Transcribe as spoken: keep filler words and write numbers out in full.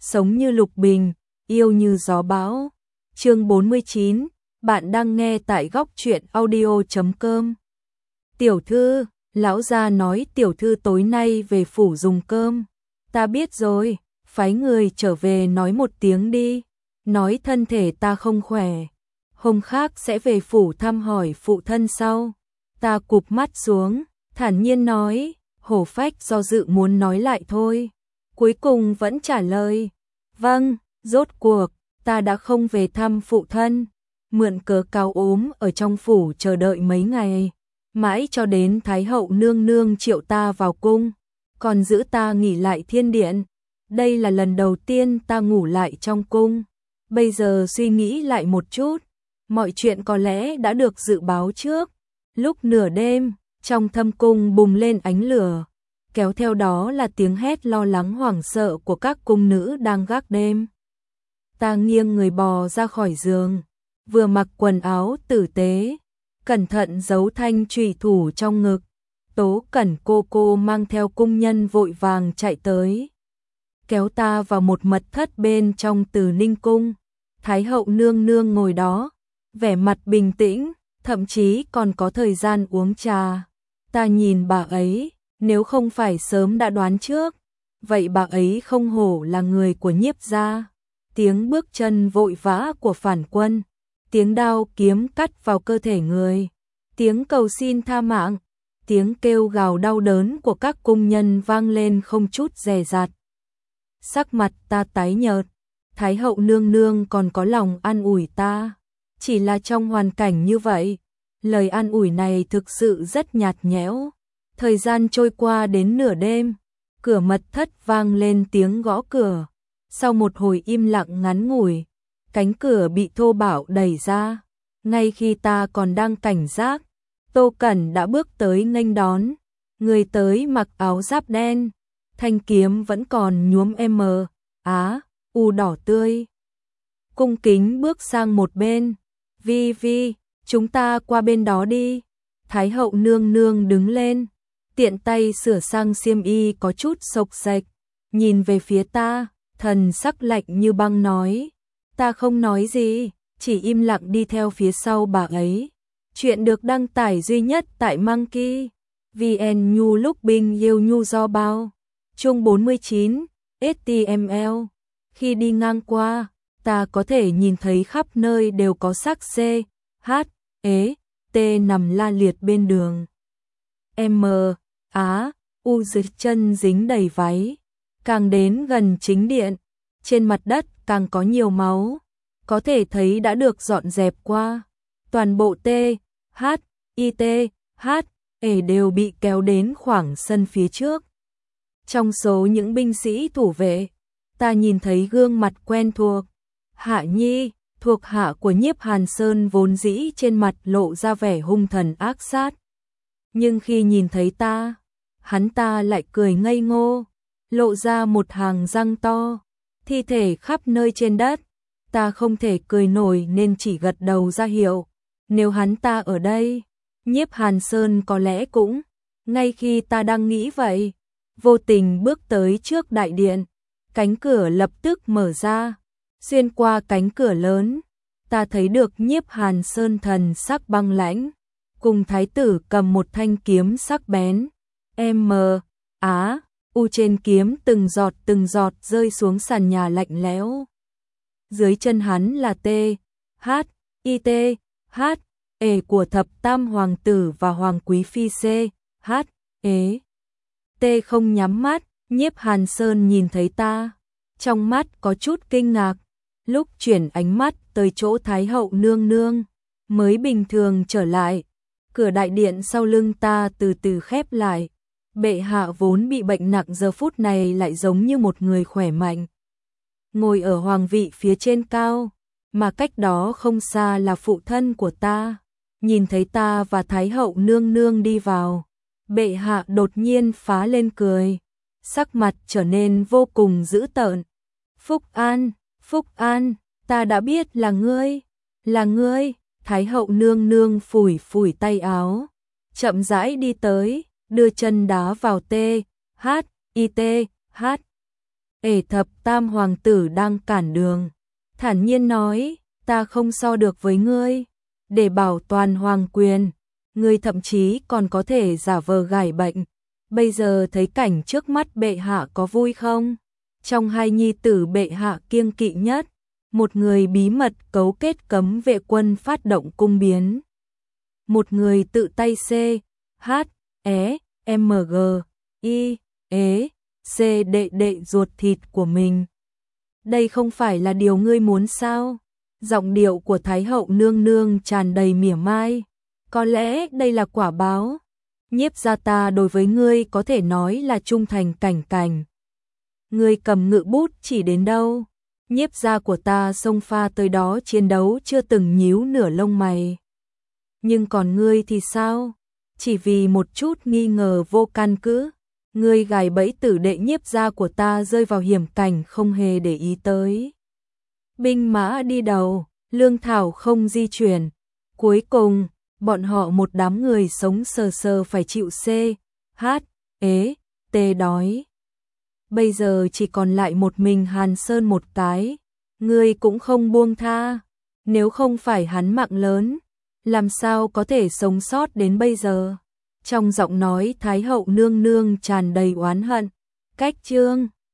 sống như lục bình, yêu như gió bão. Chương bốn mươi chín, bạn đang nghe tại góc truyện audio chấm com. Tiểu thư, lão gia nói tiểu thư tối nay về phủ dùng cơm. Ta biết rồi, phái người trở về nói một tiếng đi, nói thân thể ta không khỏe, hôm khác sẽ về phủ thăm hỏi phụ thân sau. Ta cụp mắt xuống, thản nhiên nói, hổ phách do dự muốn nói lại thôi. Cuối cùng vẫn trả lời, vâng, rốt cuộc, ta đã không về thăm phụ thân, mượn cớ cao ốm ở trong phủ chờ đợi mấy ngày, mãi cho đến Thái hậu nương nương triệu ta vào cung, còn giữ ta nghỉ lại thiên điện. Đây là lần đầu tiên ta ngủ lại trong cung. Bây giờ suy nghĩ lại một chút, mọi chuyện có lẽ đã được dự báo trước. Lúc nửa đêm, trong thâm cung bùng lên ánh lửa, kéo theo đó là tiếng hét lo lắng hoảng sợ của các cung nữ đang gác đêm. Ta nghiêng người bò ra khỏi giường, vừa mặc quần áo tử tế, cẩn thận giấu thanh trùy thủ trong ngực. Tố Cẩn cô cô mang theo cung nhân vội vàng chạy tới, kéo ta vào một mật thất bên trong Từ Ninh cung. Thái hậu nương nương ngồi đó, vẻ mặt bình tĩnh, thậm chí còn có thời gian uống trà. Ta nhìn bà ấy, nếu không phải sớm đã đoán trước, vậy bà ấy không hổ là người của Nhiếp gia. Tiếng bước chân vội vã của phản quân, tiếng đao kiếm cắt vào cơ thể người, tiếng cầu xin tha mạng, tiếng kêu gào đau đớn của các cung nhân vang lên không chút dè dặt. Sắc mặt ta tái nhợt, Thái hậu nương nương còn có lòng an ủi ta, chỉ là trong hoàn cảnh như vậy, lời an ủi này thực sự rất nhạt nhẽo. Thời gian trôi qua đến nửa đêm, cửa mật thất vang lên tiếng gõ cửa. Sau một hồi im lặng ngắn ngủi, cánh cửa bị thô bạo đẩy ra. Ngay khi ta còn đang cảnh giác, Tô Cẩn đã bước tới nghênh đón. Người tới mặc áo giáp đen, thanh kiếm vẫn còn nhuốm M, Á, U đỏ tươi. Cung kính bước sang một bên. Vi Vi, chúng ta qua bên đó đi. Thái hậu nương nương đứng lên, tiện tay sửa sang xiêm y có chút xộc xệch, nhìn về phía ta, thần sắc lạnh như băng nói. Ta không nói gì, chỉ im lặng đi theo phía sau bà ấy. Chuyện được đăng tải duy nhất tại Monkey vê en Nhu lúc binh yêu nhu do bao. Chương bốn mươi chín, hát tê em lờ. Khi đi ngang qua, ta có thể nhìn thấy khắp nơi đều có xác C, H, E, T nằm la liệt bên đường. M, Á, U dưới chân dính đầy váy. Càng đến gần chính điện, trên mặt đất càng có nhiều máu, có thể thấy đã được dọn dẹp qua. Toàn bộ T, H, I T, H, E đều bị kéo đến khoảng sân phía trước. Trong số những binh sĩ thủ vệ, ta nhìn thấy gương mặt quen thuộc. Hạ Nhi, thuộc hạ của Nhiếp Hàn Sơn vốn dĩ trên mặt lộ ra vẻ hung thần ác sát. Nhưng khi nhìn thấy ta, hắn ta lại cười ngây ngô, lộ ra một hàng răng to, thi thể khắp nơi trên đất. Ta không thể cười nổi nên chỉ gật đầu ra hiệu. Nếu hắn ta ở đây, Nhiếp Hàn Sơn có lẽ cũng. Ngay khi ta đang nghĩ vậy, vô tình bước tới trước đại điện, cánh cửa lập tức mở ra. Xuyên qua cánh cửa lớn, ta thấy được Nhiếp Hàn Sơn thần sắc băng lãnh, cùng thái tử cầm một thanh kiếm sắc bén. M, Á, U trên kiếm từng giọt từng giọt rơi xuống sàn nhà lạnh lẽo. Dưới chân hắn là T, H, I T, H, E của thập tam hoàng tử và hoàng quý phi C, H, E. T không nhắm mắt. Nhiếp Hàn Sơn nhìn thấy ta, trong mắt có chút kinh ngạc, lúc chuyển ánh mắt tới chỗ Thái hậu nương nương, mới bình thường trở lại. Cửa đại điện sau lưng ta từ từ khép lại. Bệ hạ vốn bị bệnh nặng giờ phút này lại giống như một người khỏe mạnh, ngồi ở hoàng vị phía trên cao, mà cách đó không xa là phụ thân của ta. Nhìn thấy ta và Thái hậu nương nương đi vào, bệ hạ đột nhiên phá lên cười, sắc mặt trở nên vô cùng dữ tợn. Phúc An, Phúc An, ta đã biết là ngươi, là ngươi. Thái hậu nương nương phủi phủi tay áo, chậm rãi đi tới, đưa chân đá vào T, H, I T, H. ể thập tam hoàng tử đang cản đường. Thản nhiên nói, ta không so được với ngươi. Để bảo toàn hoàng quyền, ngươi thậm chí còn có thể giả vờ gài bệnh. Bây giờ thấy cảnh trước mắt bệ hạ có vui không? Trong hai nhi tử bệ hạ kiêng kỵ nhất, một người bí mật cấu kết cấm vệ quân phát động cung biến. Một người tự tay C, H, E, M, G, I, ế, C đệ đệ ruột thịt của mình. Đây không phải là điều ngươi muốn sao? Giọng điệu của Thái hậu nương nương tràn đầy mỉa mai. Có lẽ đây là quả báo. Nhiếp gia ta đối với ngươi có thể nói là trung thành cảnh cảnh. Ngươi cầm ngự bút chỉ đến đâu? Nhiếp gia của ta xông pha tới đó chiến đấu chưa từng nhíu nửa lông mày. Nhưng còn ngươi thì sao? Chỉ vì một chút nghi ngờ vô căn cứ, ngươi gài bẫy tử đệ nhiếp gia của ta rơi vào hiểm cảnh không hề để ý tới. Binh mã đi đầu, lương thảo không di chuyển. Cuối cùng, bọn họ một đám người sống sờ sờ phải chịu C, H, ế, T đói. Bây giờ chỉ còn lại một mình Hàn Sơn một cái, ngươi cũng không buông tha. Nếu không phải hắn mạng lớn, làm sao có thể sống sót đến bây giờ? Trong giọng nói Thái hậu nương nương tràn đầy oán hận. Cách chương